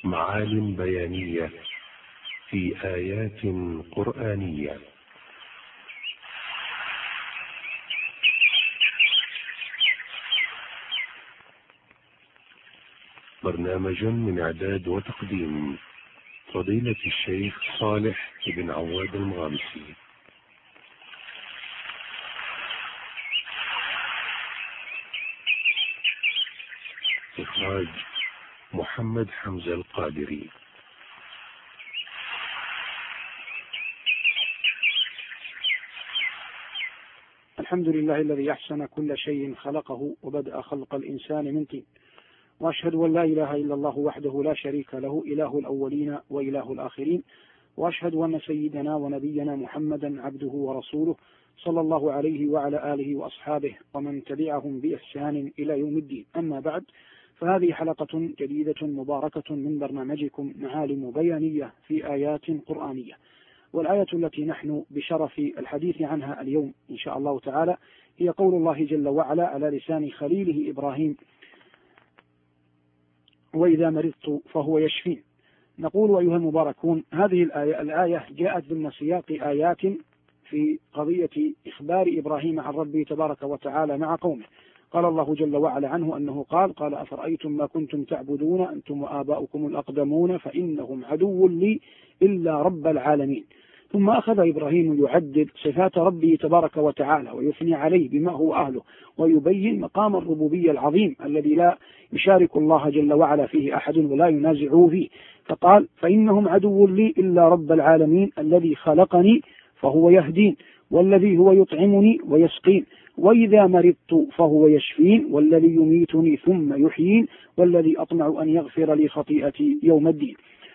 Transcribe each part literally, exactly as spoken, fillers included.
معالم بيانية في آيات قرآنية. برنامج من إعداد وتقديم فضيلة الشيخ صالح بن عواد المغامسي. إخراج محمد حمزة القادري. الحمد لله الذي أحسن كل شيء خلقه وبدأ خلق الإنسان من طين، وأشهد أن لا إله إلا الله وحده لا شريك له إله الأولين وإله الآخرين، وأشهد أن سيدنا ونبينا محمدا عبده ورسوله صلى الله عليه وعلى آله وأصحابه ومن تبعهم بإحسان إلى يوم الدين. أما بعد، فهذه حلقة جديدة مباركة من برنامجكم معالم بيانية في آيات قرآنية، والآية التي نحن بشرف الحديث عنها اليوم إن شاء الله تعالى هي قول الله جل وعلا على لسان خليله إبراهيم: وإذا مرضت فهو يشفين. نقول أيها المباركون، هذه الآية, الآية جاءت ضمن سياق آيات في قضية إخبار إبراهيم عن ربه تبارك وتعالى مع قومه. قال الله جل وعلا عنه أنه قال: قال أفرأيتم ما كنتم تعبدون أنتم وآباؤكم الأقدمون فإنهم عدو لي إلا رب العالمين. ثم أخذ إبراهيم يعدد صفات ربه تبارك وتعالى ويثني عليه بما هو أهله، ويبين مقام الربوبية العظيم الذي لا يشارك الله جل وعلا فيه أحد ولا ينازعه فيه. فقال: فإنهم عدو لي إلا رب العالمين الذي خلقني فهو يهدين، والذي هو يطعمني ويسقين، وإذا مرضت فهو يشفين، والذي يميتني ثم يحيين، والذي أطمع أن يغفر لي خطيئتي يوم الدين.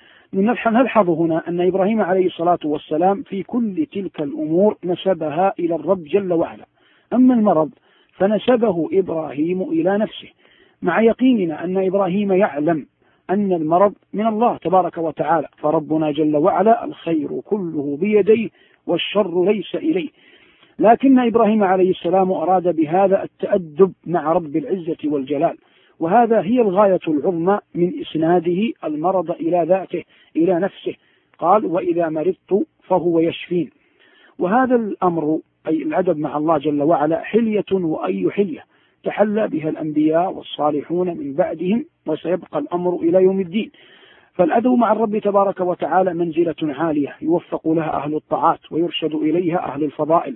نلحظ هنا أن إبراهيم عليه الصلاة والسلام في كل تلك الأمور نسبها إلى الرب جل وعلا. أما المرض فنسبه إبراهيم إلى نفسه، مع يقيننا أن إبراهيم يعلم أن المرض من الله تبارك وتعالى، فربنا جل وعلا الخير كله بيديه والشر ليس إليه. لكن إبراهيم عليه السلام أراد بهذا التأدب مع رب العزة والجلال، وهذا هي الغاية العظمى من إسناده المرض إلى ذاته إلى نفسه. قال: وإذا مرضت فهو يشفين. وهذا الأمر أي الأدب مع الله جل وعلا حلية، وأي حلية تحلى بها الأنبياء والصالحون من بعدهم، وسيبقى الأمر إلى يوم الدين. فالأدب مع الرب تبارك وتعالى منزلة عالية يوفق لها أهل الطاعات ويرشد إليها أهل الفضائل،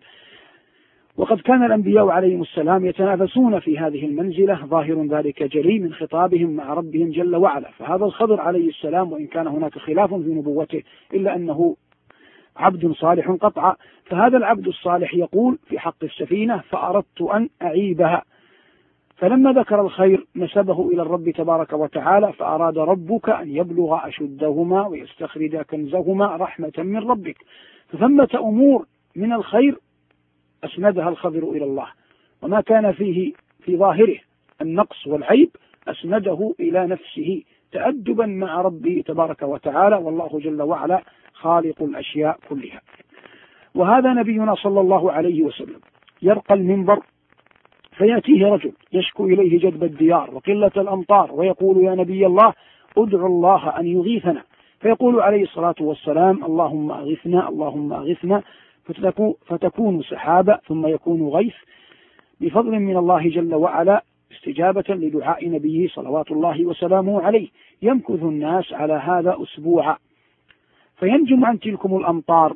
وقد كان الأنبياء عليهم السلام يتنافسون في هذه المنزلة، ظاهر ذلك جلي من خطابهم مع ربهم جل وعلا. فهذا الخضر عليه السلام، وإن كان هناك خلاف في نبوته إلا أنه عبد صالح قطعا، فهذا العبد الصالح يقول في حق السفينة: فأردت أن أعيبها. فلما ذكر الخير نسبه إلى الرب تبارك وتعالى: فأراد ربك أن يبلغ أشدهما ويستخرج كنزهما رحمة من ربك. فثمة أمور من الخير أسندها الخضر إلى الله، وما كان فيه في ظاهره النقص والعيب أسنده إلى نفسه تأدبا مع ربه تبارك وتعالى، والله جل وعلا خالق الأشياء كلها. وهذا نبينا صلى الله عليه وسلم يرقى المنبر فيأتيه رجل يشكو إليه جدب الديار وقلة الأمطار، ويقول: يا نبي الله ادعو الله أن يغيثنا. فيقول عليه الصلاة والسلام: اللهم أغثنا اللهم أغثنا، فتكون سحابة ثم يكون غيث بفضل من الله جل وعلا، استجابة لدعاء نبيه صلوات الله وسلامه عليه. يمكث الناس على هذا أسبوعا، فينجم عن تلكم الأمطار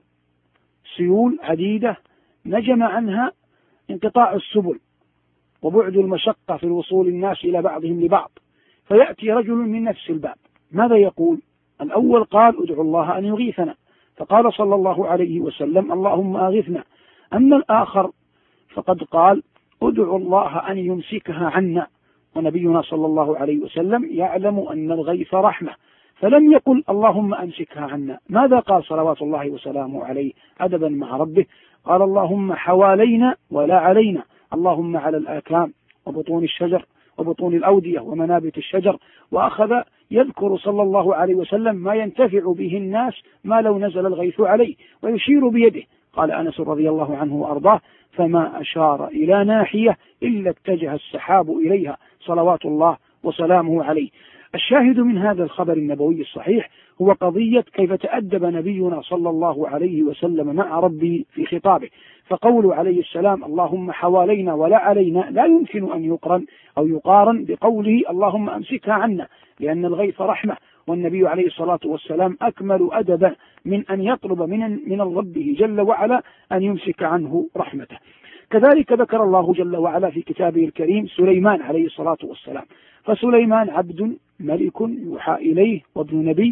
سيول عديدة نجم عنها انقطاع السبل وبعد المشقة في الوصول الناس إلى بعضهم لبعض. فيأتي رجل من نفس الباب، ماذا يقول؟ الأول قال: ادعو الله أن يغيثنا، فقال صلى الله عليه وسلم: اللهم أغثنا. أما الآخر فقد قال: ادعو الله أن يمسكها عنا. ونبينا صلى الله عليه وسلم يعلم أن الغيث رحمة، فلم يقل اللهم أمسكها عنا. ماذا قال صلوات الله وسلامه عليه أدبا مع ربه؟ قال: اللهم حوالينا ولا علينا، اللهم على الآكام وبطون الشجر وبطون الأودية ومنابت الشجر. وأخذ يذكر صلى الله عليه وسلم ما ينتفع به الناس ما لو نزل الغيث عليه، ويشير بيده. قال أنس رضي الله عنه وأرضاه: فما أشار إلى ناحية إلا اتجه السحاب إليها صلوات الله وسلامه عليه. الشاهد من هذا الخبر النبوي الصحيح هو قضية كيف تأدب نبينا صلى الله عليه وسلم مع ربه في خطابه، فقوله عليه السلام اللهم حوالينا ولا علينا لا يمكن أن يقرن أو يقارن بقوله اللهم أمسكها عنا، لأن الغيث رحمة، والنبي عليه الصلاة والسلام أكمل أدبا من أن يطلب من من ربه جل وعلا أن يمسك عنه رحمته. كذلك ذكر الله جل وعلا في كتابه الكريم سليمان عليه الصلاة والسلام، فسليمان عبد ملك يوحى إليه وابن نبي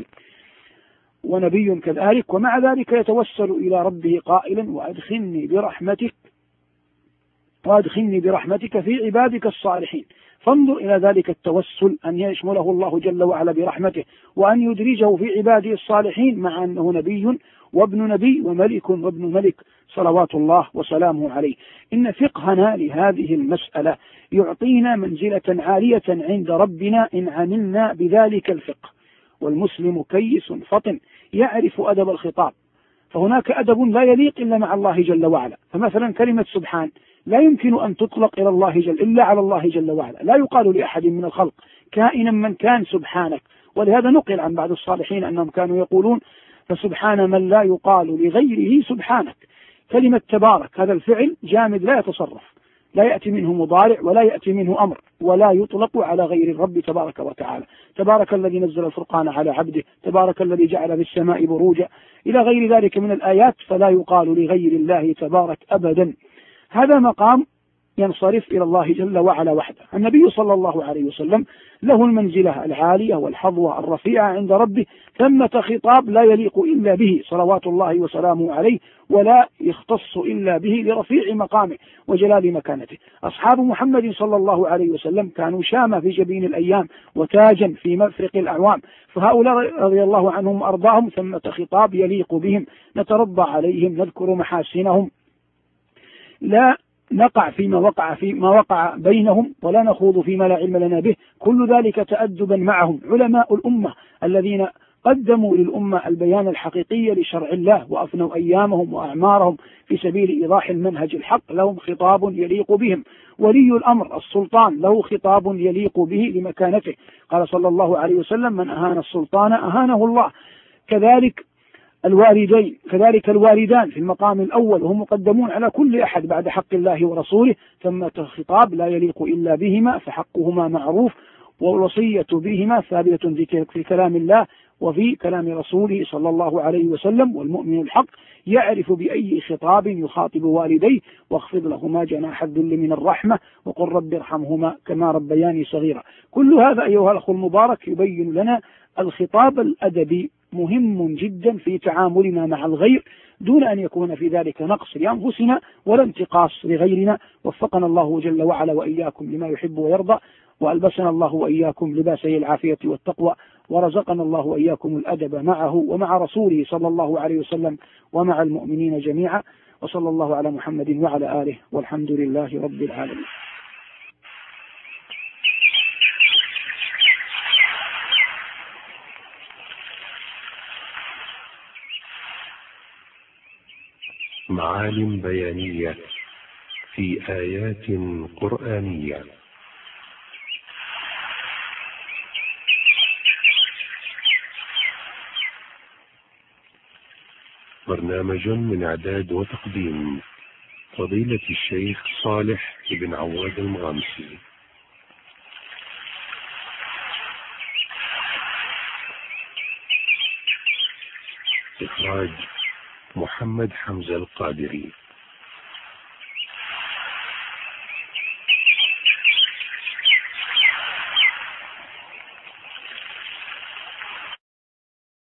ونبي كذلك، ومع ذلك يتوسل إلى ربه قائلا وأدخلني برحمتك وأدخلني برحمتك في عبادك الصالحين. فانظر إلى ذلك التوسل أن يشمله الله جل وعلا برحمته وأن يدرجه في عباده الصالحين، مع أنه نبي وابن نبي وملك وابن ملك صلوات الله وسلامه عليه. إن فقهنا لهذه المسألة يعطينا منزلة عالية عند ربنا إن عملنا بذلك الفقه. والمسلم كيس فطن يعرف أدب الخطاب، فهناك أدب لا يليق إلا مع الله جل وعلا. فمثلا كلمة سبحان لا يمكن أن تطلق إلى الله جل إلا على الله جل وعلا، لا يقال لأحد من الخلق كائنا من كان سبحانك. ولهذا نقل عن بعض الصالحين أنهم كانوا يقولون فسبحان من لا يقال لغيره سبحانك. كلمة تبارك هذا الفعل جامد لا يتصرف، لا يأتي منه مضارع ولا يأتي منه أمر، ولا يطلق على غير الرب تبارك وتعالى. تبارك الذي نزل الفرقان على عبده، تبارك الذي جعل في السماء بروجا، إلى غير ذلك من الآيات، فلا يقال لغير الله تبارك أبدا. هذا مقام ينصرف إلى الله جل وعلا وحده. النبي صلى الله عليه وسلم له المنزلة العالية والحظوة الرفيعة عند ربه، ثمة خطاب لا يليق إلا به صلوات الله وسلامه عليه، ولا يختص إلا به لرفيع مقامه وجلال مكانته. أصحاب محمد صلى الله عليه وسلم كانوا شامة في جبين الأيام وتاجا في مفرق الأعوام، فهؤلاء رضي الله عنهم وأرضاهم ثمة خطاب يليق بهم، نترضى عليهم، نذكر محاسنهم، لا نقع فيما وقع فيما وقع بينهم، ولا نخوض فيما لا علم لنا به، كل ذلك تأدبا معهم. علماء الأمة الذين قدموا للأمة البيان الحقيقي لشرع الله وأفنوا أيامهم وأعمارهم في سبيل إيضاح المنهج الحق لهم خطاب يليق بهم. ولي الأمر السلطان له خطاب يليق به لمكانته، قال صلى الله عليه وسلم من أهان السلطان أهانه الله. كذلك الوالدين كذلك الوالدان في المقام الأول وهم مقدمون على كل أحد بعد حق الله ورسوله، ثم خطاب لا يليق إلا بهما، فحقهما معروف، والوصية بهما ثابتة في كلام الله وفي كلام رسوله صلى الله عليه وسلم. والمؤمن الحق يعرف بأي خطاب يخاطب والديه، واخفض لهما جناح الذل من الرحمة وقل رب ارحمهما كما ربياني صغيرا. كل هذا أيها الأخ المبارك يبين لنا الخطاب الأدبي مهم جدا في تعاملنا مع الغير، دون أن يكون في ذلك نقص لأنفسنا ولا انتقاص لغيرنا. وفقنا الله جل وعلا وإياكم لما يحب ويرضى، وألبسنا الله وإياكم لباسي العافية والتقوى، ورزقنا الله وإياكم الأدب معه ومع رسوله صلى الله عليه وسلم ومع المؤمنين جميعا. وصلى الله على محمد وعلى آله، والحمد لله رب العالمين. معالم بيانية في آيات قرآنية. برنامج من إعداد وتقديم فضيلة الشيخ صالح بن عواد المغامسي. إخراج محمد حمزة القادري.